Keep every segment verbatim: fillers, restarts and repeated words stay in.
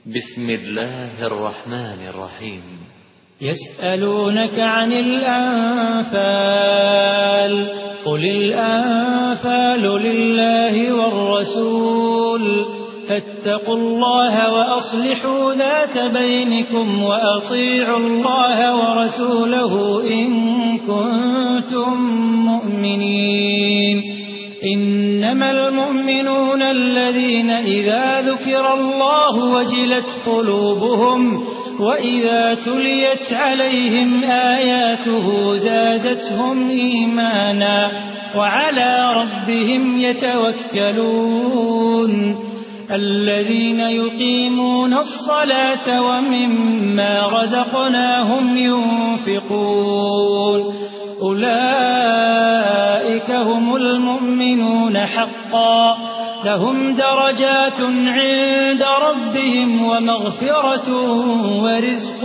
بسم الله الرحمن الرحيم. يسألونك عن الأنفال قل الأنفال لله والرسول فاتقوا الله وأصلحوا ذات بينكم وأطيعوا الله ورسوله إن كنتم مؤمنين. إنما المؤمنون الذين إذا ذكر الله وجلت قلوبهم وإذا تليت عليهم آياته زادتهم إيمانا وعلى ربهم يتوكلون. الذين يقيمون الصلاة ومما رزقناهم ينفقون أولئك هم المؤمنون حقا لهم درجات عند ربهم ومغفرة ورزق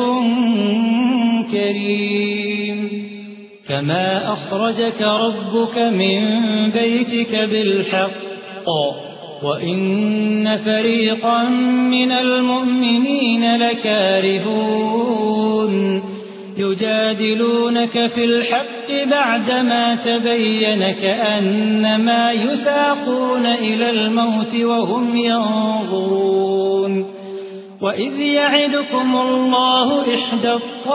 كريم. كما أخرجك ربك من بيتك بالحق وإن فريقا من المؤمنين لكارهون يجادلونك في الحق بعدما تبين كأنما يساقون إلى الموت وهم ينظرون. وإذ يعدكم الله إحدى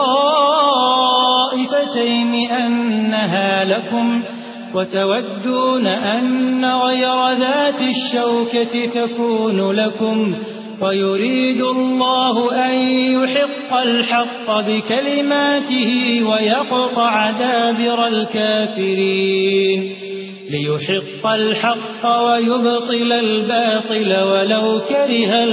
الطائفتين أنها لكم وتودون أن غير ذات الشوكة تكون لكم ويريد الله أن يحق الحق بكلماته ويقطع دابر الكافرين ليحق الحق ويبطل الباطل ولو كره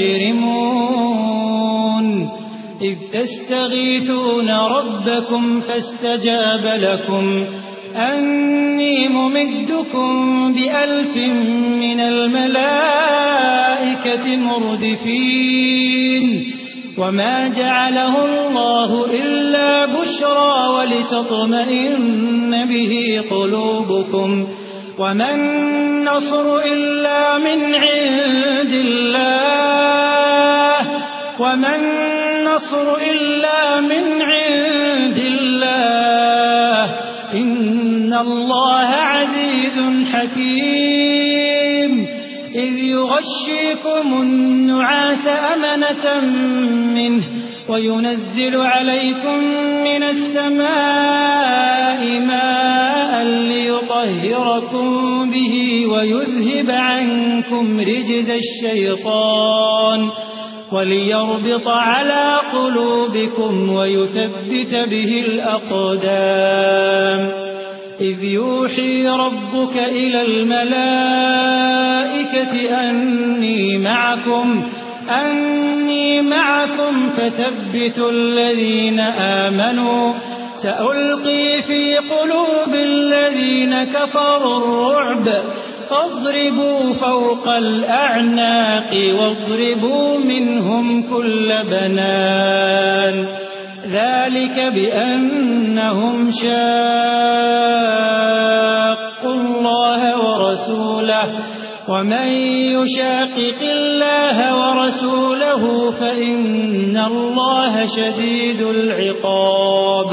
المجرمون. إذ تستغيثون ربكم فاستجاب لكم أني ممدكم بألف من الملائكة مردفين. وما جعله الله إلا بشرى ولتطمئن به قلوبكم وما النصر إلا من عند الله وما النصر إلا من عند الله إن الله عزيز حكيم. إذ يغشيكم النعاس أمنة منه وينزل عليكم من السماء ماء ليطهركم به ويذهب عنكم رجز الشيطان وليربط على قلوبكم ويثبت به الأقدام. إذ يوحي ربك إلى الملائكة أني معكم أني معكم فثبتوا الذين آمنوا سألقي في قلوب الذين كفروا الرعب فاضربوا فوق الأعناق واضربوا منهم كل بنان. ذلك بأنهم شاقوا الله ورسوله ومن يشاقق الله ورسوله فإن الله شديد العقاب.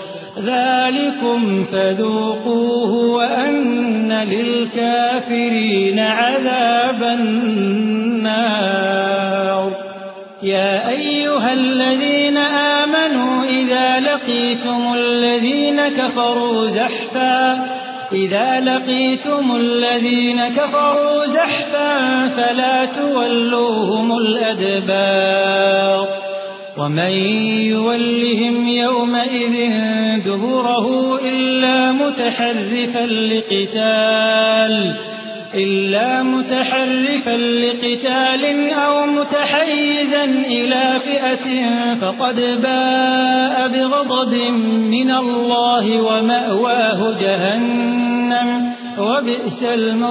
ذلكم فذوقوه وأن للكافرين عذاب النار. يا أيها الذين آمنوا إذا لقيتم الذين كفروا زحفا إذا لقيتم الذين كفروا زحفا فلا تولوهم الأدبار. ومن يولهم يومئذ دبره إلا متحرفا لقتال إلا متحرفا لقتال أو متحيزا إلى فئة فقد باء بغضب من الله ومأواه جهنم وبئس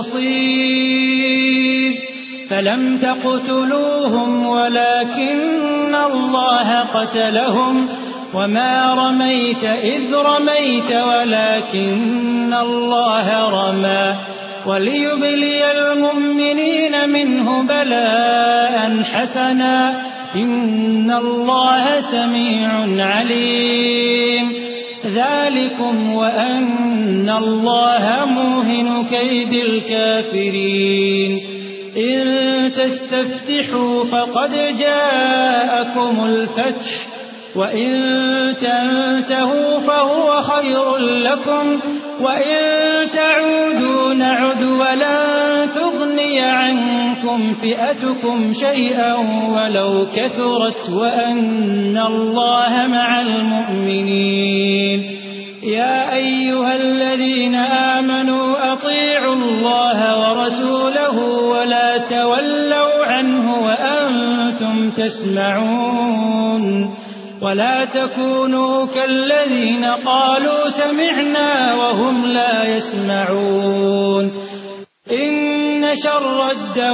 المصير. فلم تقتلوهم ولكن الله قتلهم وما رميت إذ رميت ولكن الله رمى وليبلي المؤمنين منه بلاء حسنا إن الله سميع عليم ذلكم وأن الله موهن كيد الكافرين إن تستفتحوا فقد جاءكم الفتح وإن تنتهوا فهو خير لكم وإن تعودوا نعد ولن تغني عنكم فئتكم شيئا ولو كثرت وأن الله مع المؤمنين يا أيها الذين آمنوا أطيعوا الله ورسوله ولا تولوا عنه وأنتم تسمعون ولا تكونوا كالذين قالوا سمعنا وهم لا يسمعون إن شر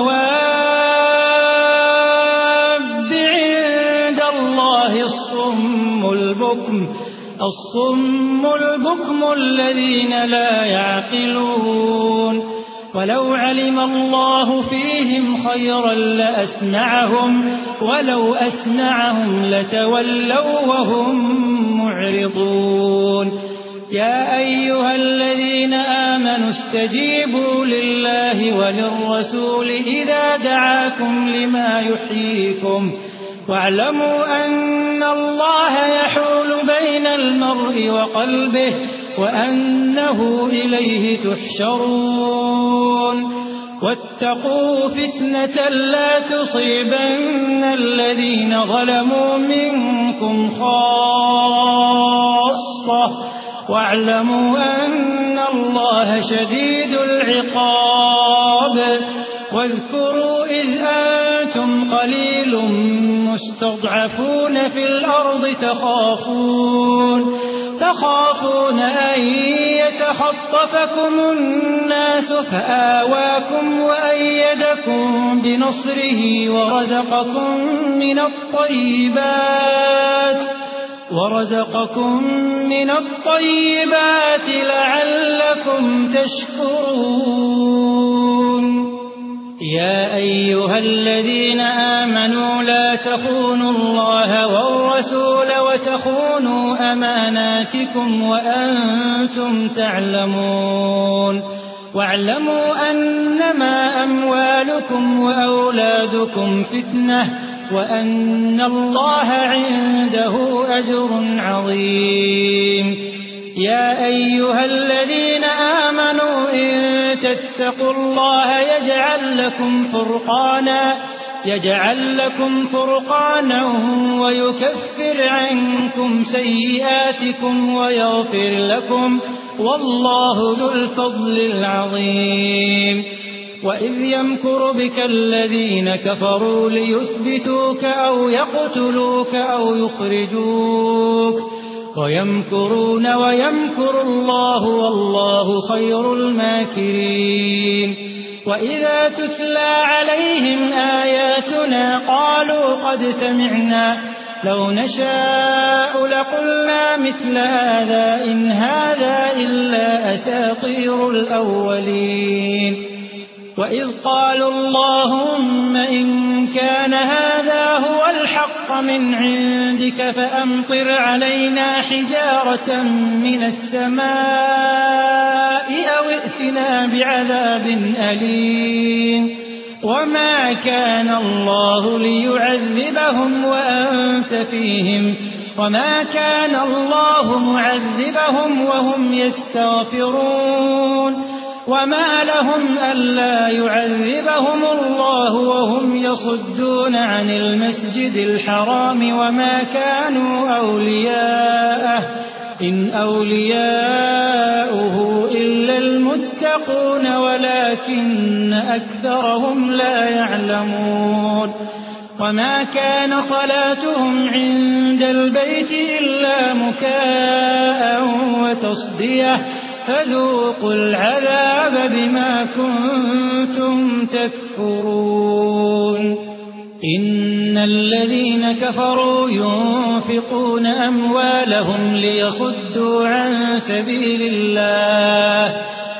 الدواب عند الله الصم البكم الصم البكم الذين لا يعقلون ولو علم الله فيهم خيرا لأسمعهم ولو أسمعهم لتولوا وهم معرضون يا أيها الذين آمنوا استجيبوا لله وللرسول إذا دعاكم لما يحييكم واعلموا أن الله يحول بين المرء وقلبه وأنه إليه تحشرون واتقوا فتنة لا تصيبن الذين ظلموا منكم خاصة واعلموا أن الله شديد العقاب واذكروا إذ أنتم قليل مستضعفون في الأرض تخافون تخافون أن يتخطفكم الناس فآواكم وأيدكم بنصره ورزقكم من الطيبات ورزقكم من الطيبات لعلكم تشكرون يا أيها الذين آمنوا لا تخونوا الله والرسول وتخونوا أماناتكم وأنتم تعلمون واعلموا أنما أموالكم وأولادكم فتنة وأن الله عنده أجر عظيم يا أيها الذين آمنوا إن تتقوا الله يجعل لكم فرقانا يجعل لكم فرقانا ويكفر عنكم سيئاتكم ويغفر لكم والله ذو الفضل العظيم وإذ يمكر بك الذين كفروا ليثبتوك أو يقتلوك أو يخرجوك ويمكرون ويمكر الله والله خير الماكرين وإذا تتلى عليهم آياتنا قالوا قد سمعنا لو نشاء لقلنا مثل هذا إن هذا إلا أساطير الأولين وإذ قالوا اللهم إن كان هذا هو الحق من عندك فأمطر علينا حجارة من السماء أو ائتنا بعذاب أليم وما كان الله ليعذبهم وأنت فيهم وما كان الله معذبهم وهم يستغفرون وما لهم ألا يعذبهم الله وهم يصدون عن المسجد الحرام وما كانوا أولياءه إن أولياؤه إلا المتقون ولكن أكثرهم لا يعلمون وما كان صلاتهم عند البيت إلا مكاء وتصدية فذوقوا العذاب بما كنتم تكفرون إن الذين كفروا ينفقون أموالهم ليصدوا عن سبيل الله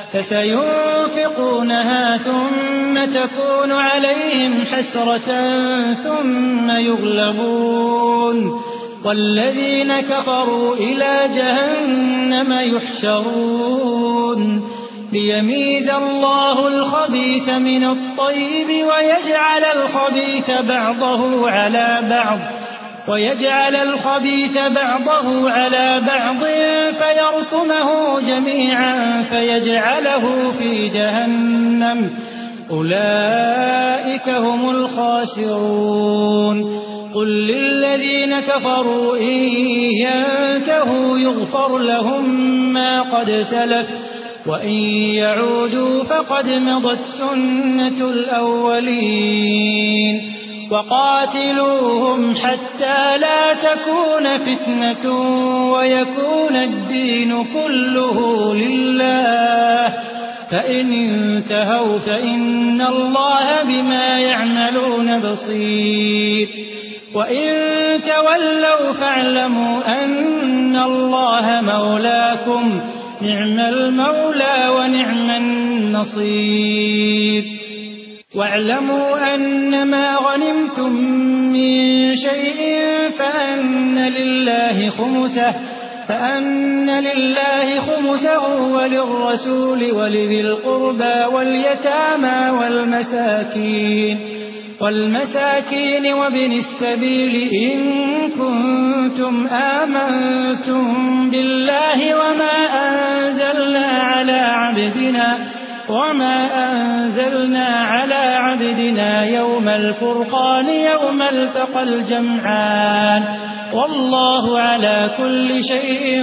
فسينفقونها ثم تكون عليهم حسرة ثم يغلبون والذين كفروا إلى جهنم يحشرون ليميز الله الخبيث من الطيب ويجعل الخبيث بعضه على بعض ويجعل الخبيث بعضه على بعض فيركمه جميعا فيجعله في جهنم أولئك هم الخاسرون قل للذين كفروا إن ينتهوا يغفر لهم ما قد سلف وإن يعودوا فقد مضت سنة الأولين وقاتلوهم حتى لا تكون فتنة ويكون الدين كله لله فإن انتهوا فإن الله بما يعملون بصير وإن تولوا فاعلموا أن الله مولاكم نعم المولى ونعم النصير واعلموا أن ما غنمتم من شيء فأن لله خمسه فأن لله خمسه وللرسول ولذي القربى واليتامى والمساكين والمساكين وابن السبيل إن كنتم آمنتم بالله وما أنزلنا على عبدنا وما أنزلنا على عبدنا يوم الفرقان يوم التقى الجمعان والله على كل شيء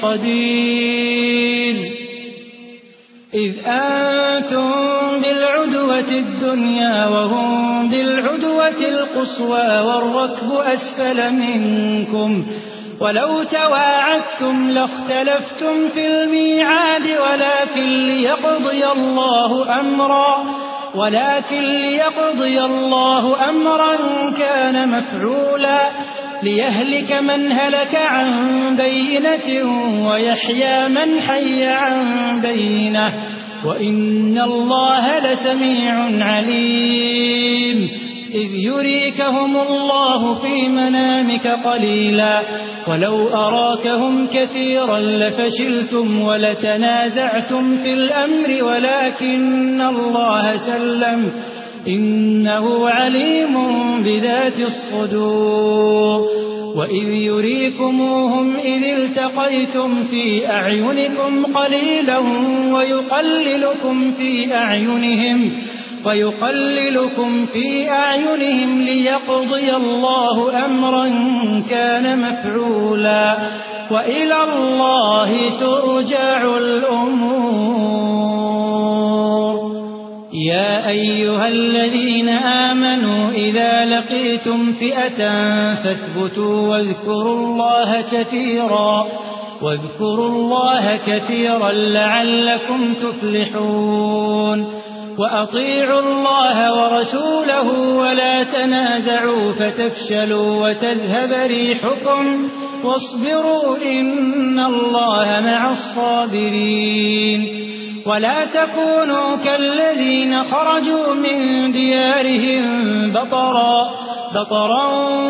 قدير إذ أنتم بالعدوة الدنيا وهم بالعدوة القصوى والركب أسفل منكم ولو تواعدتم لاختلفتم في الميعاد ولكن ليقضي الله أمرا ولكن ليقضي الله أمرا كان مفعولا ليهلك من هلك عن بينة ويحيى من حي عن بينة وإن الله لسميع عليم إذ يريكهم الله في منامك قليلا ولو أراكهم كثيرا لفشلتم ولتنازعتم في الأمر ولكن الله سلم إنه عليم بذات الصدور وإذ يريكموهم إذ التقيتم في أعينكم قليلا ويقللكم في أعينهم ويقللكم في أعينهم ليقضي الله أمرا كان مفعولا وإلى الله ترجع الأمور يا أيها الذين آمنوا إذا لقيتم فئة فاثبتوا واذكروا الله كثيرا واذكروا الله كثيرا لعلكم تفلحون وأطيعوا الله ورسوله ولا تنازعوا فتفشلوا وتذهب ريحكم واصبروا إن الله مع الصابرين ولا تكونوا كالذين خرجوا من ديارهم بطرا بطرا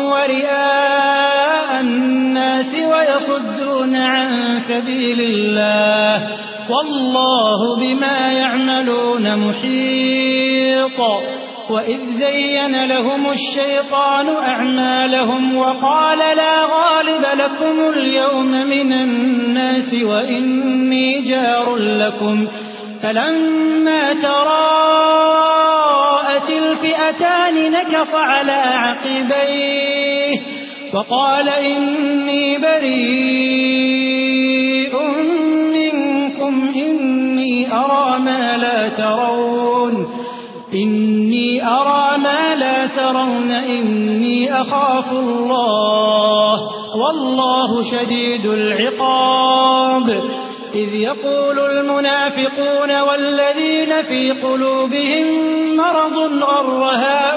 ورئاء الناس ويصدون عن سبيل الله والله بما يعملون محيط وإذ زين لهم الشيطان أعمالهم وقال لا غالب لكم اليوم من الناس وإني جار لكم فلما تراءت الفئتان نكص على عقبيه وقال إني بريء منكم إني أرى ما لا ترون إني أرى ما لا ترون إني أخاف الله والله شديد العقاب إذ يقول المنافقون والذين في قلوبهم مرض غر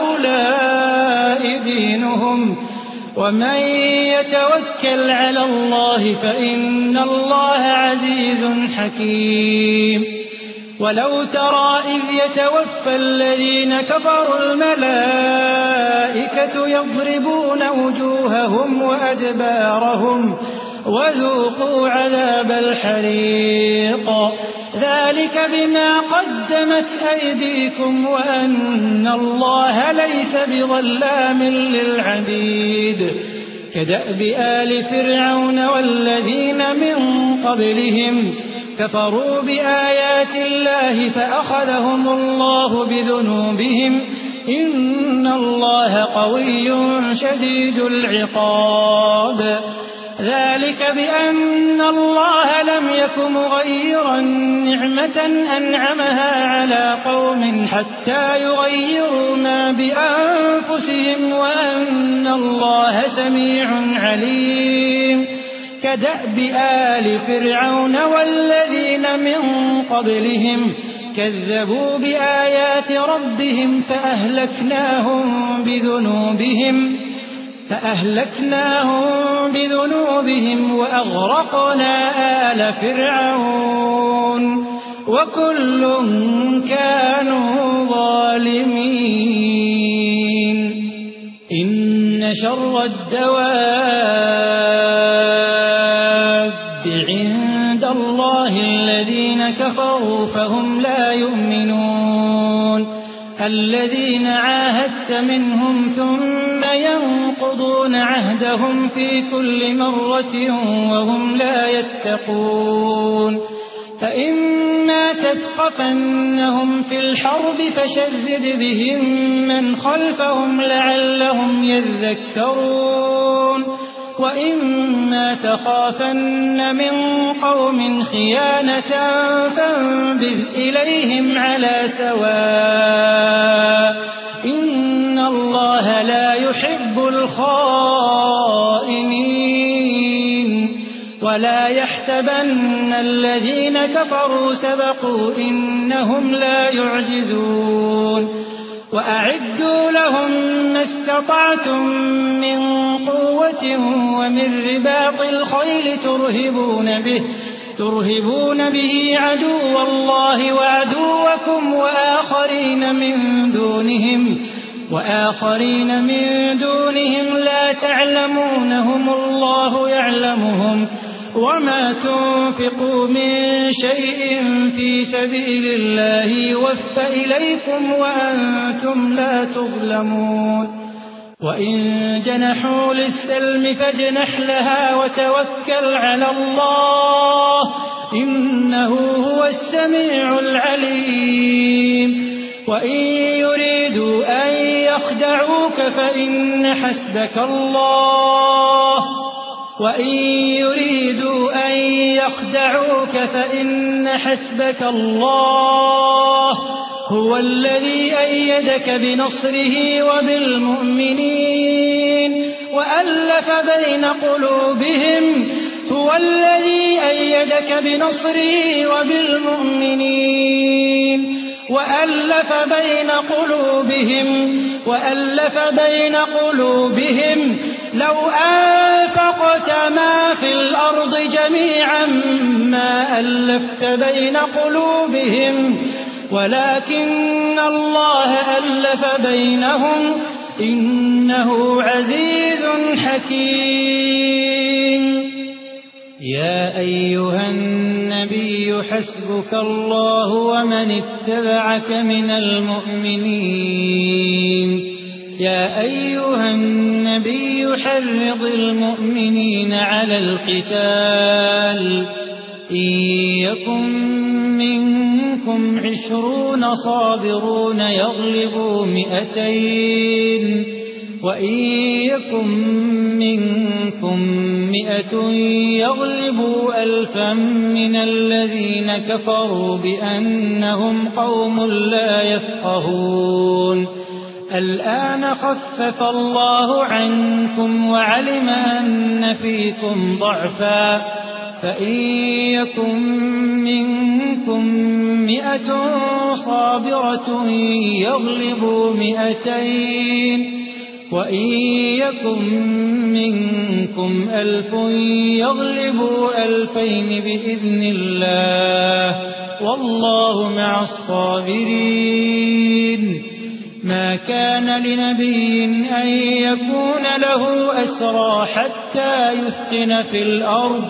هؤلاء دينهم ومن يتوكل على الله فإن الله عزيز حكيم ولو ترى إذ يتوفى الذين كفروا الملائكة يضربون وجوههم وأدبارهم وذوقوا عذاب الحريق ذلك بما قدمت أيديكم وأن الله ليس بظلام للعبيد كدأب آل فرعون والذين من قبلهم كفروا بآيات الله فأخذهم الله بذنوبهم إن الله قوي شديد العقاب ذلك بأن الله لم يك مغيرا نعمة أنعمها على قوم حتى يغيروا ما بأنفسهم وأن الله سميع عليم كدأب آل فرعون والذين من قبلهم كذبوا بآيات ربهم فأهلكناهم بذنوبهم فأهلكناهم بذنوبهم وأغرقنا آل فرعون وكل كانوا ظالمين إن شر الدواب عند الله الذين كفروا فهم لا يؤمنون الذين عاهدت منهم ثم ينقضون عهدهم في كل مرة وهم لا يتقون فإما تثقفنهم في الحرب فشرد بهم من خلفهم لعلهم يذكرون وإما تخافن من قوم خيانة فانبذ إليهم على سواء إن الله لا يحب الخائنين ولا يحسبن الذين كفروا سبقوا إنهم لا يعجزون وأعدوا لهم ما استطعتم من قوة ومن رباط الخيل ترهبون به ترهبون به عدو الله وعدوكم وآخرين من دونهم وآخرين من دونهم لا تعلمونهم الله يعلمهم وما تنفقوا من شيء في سبيل الله يوفى إليكم وأنتم لا تظلمون وإن جنحوا للسلم فاجنح لها وتوكل على الله إنه هو السميع العليم وإن يريدوا أن يخدعوك فإن حسبك الله وإن يريدوا أن يخدعوك فإن حسبك الله هو الذي أيدك بنصره وبالمؤمنين وألف بين قلوبهم هو الذي أيدك بنصره وبالمؤمنين وألف بين قلوبهم وألف بين قلوبهم لو أنفقت ما في الأرض جميعا ما ألفت بين قلوبهم ولكن الله ألف بينهم إنه عزيز حكيم يا أيها النبي حسبك الله ومن اتبعك من المؤمنين يا أيها النبي حرض المؤمنين على القتال إن يكن منكم عشرون صابرون يغلبوا مئتين وإن يكن منكم مئة يغلبوا ألفا من الذين كفروا بأنهم قوم لا يفقهون الآن خفف الله عنكم وعلم أن فيكم ضعفا فإن يكن منكم مئة صابرة يغلبوا مئتين وإن يكن منكم ألف يغلبوا ألفين بإذن الله والله مع الصابرين. ما كان لنبي أن يكون له أسرى حتى يثخن في الأرض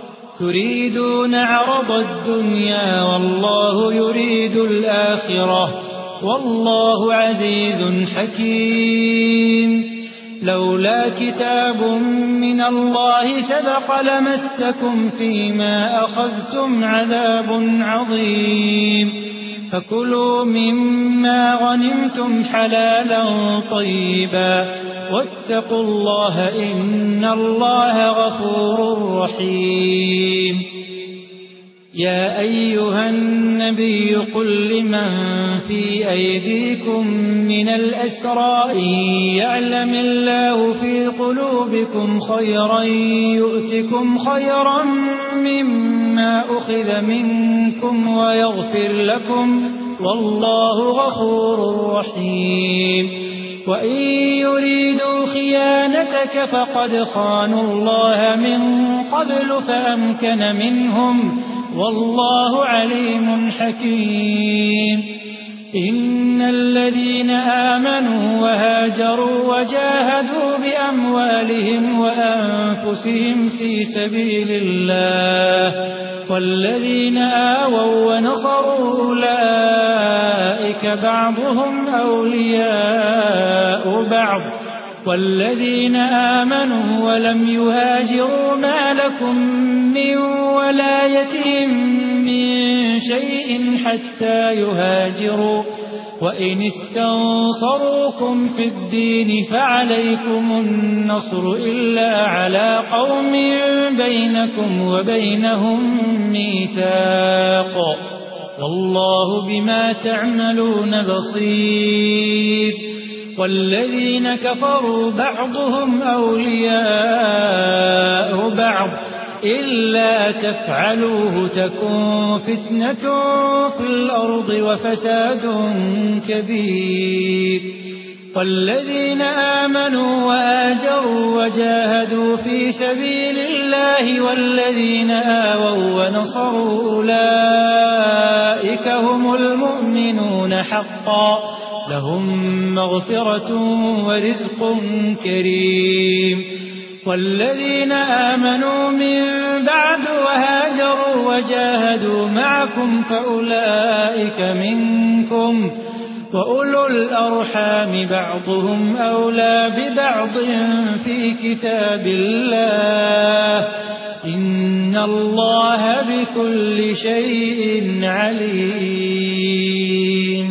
تريدون عرض الدنيا والله يريد الآخرة والله عزيز حكيم. لولا كتاب من الله سبق لمسكم فيما أخذتم عذاب عظيم. فكلوا مما غنمتم حلالا طيبا واتقوا الله إن الله غفور رحيم. يا أيها النبي قل لمن في أيديكم من الأسرى إن يعلم الله في قلوبكم خيرا يؤتكم خيرا مما أخذ منكم ويغفر لكم والله غفور رحيم. وإن يريدوا خيانتك فقد خانوا الله من قبل فأمكن منهم والله عليم حكيم. إن الذين آمنوا وهاجروا وجاهدوا بأموالهم وأنفسهم في سبيل الله والذين آووا ونصروا أولئك بعضهم أولياء بعض والذين آمنوا ولم يهاجروا ما لكم من ولايتهم من شيء حتى يهاجروا وإن استنصروكم في الدين فعليكم النصر إلا على قوم بينكم وبينهم ميثاق والله بما تعملون بصير. والذين كفروا بعضهم أولياء بعض إلا تفعلوه تكن فتنة في الأرض وفساد كبير. والذين آمنوا وآجروا وجاهدوا في سبيل الله والذين آووا ونصروا أولئك هم المؤمنون حقا لهم مغفرة ورزق كريم. والذين آمنوا من بعد وهاجروا وجاهدوا معكم فأولئك منكم وأولو الأرحام بعضهم أولى ببعض في كتاب الله إن الله بكل شيء عليم.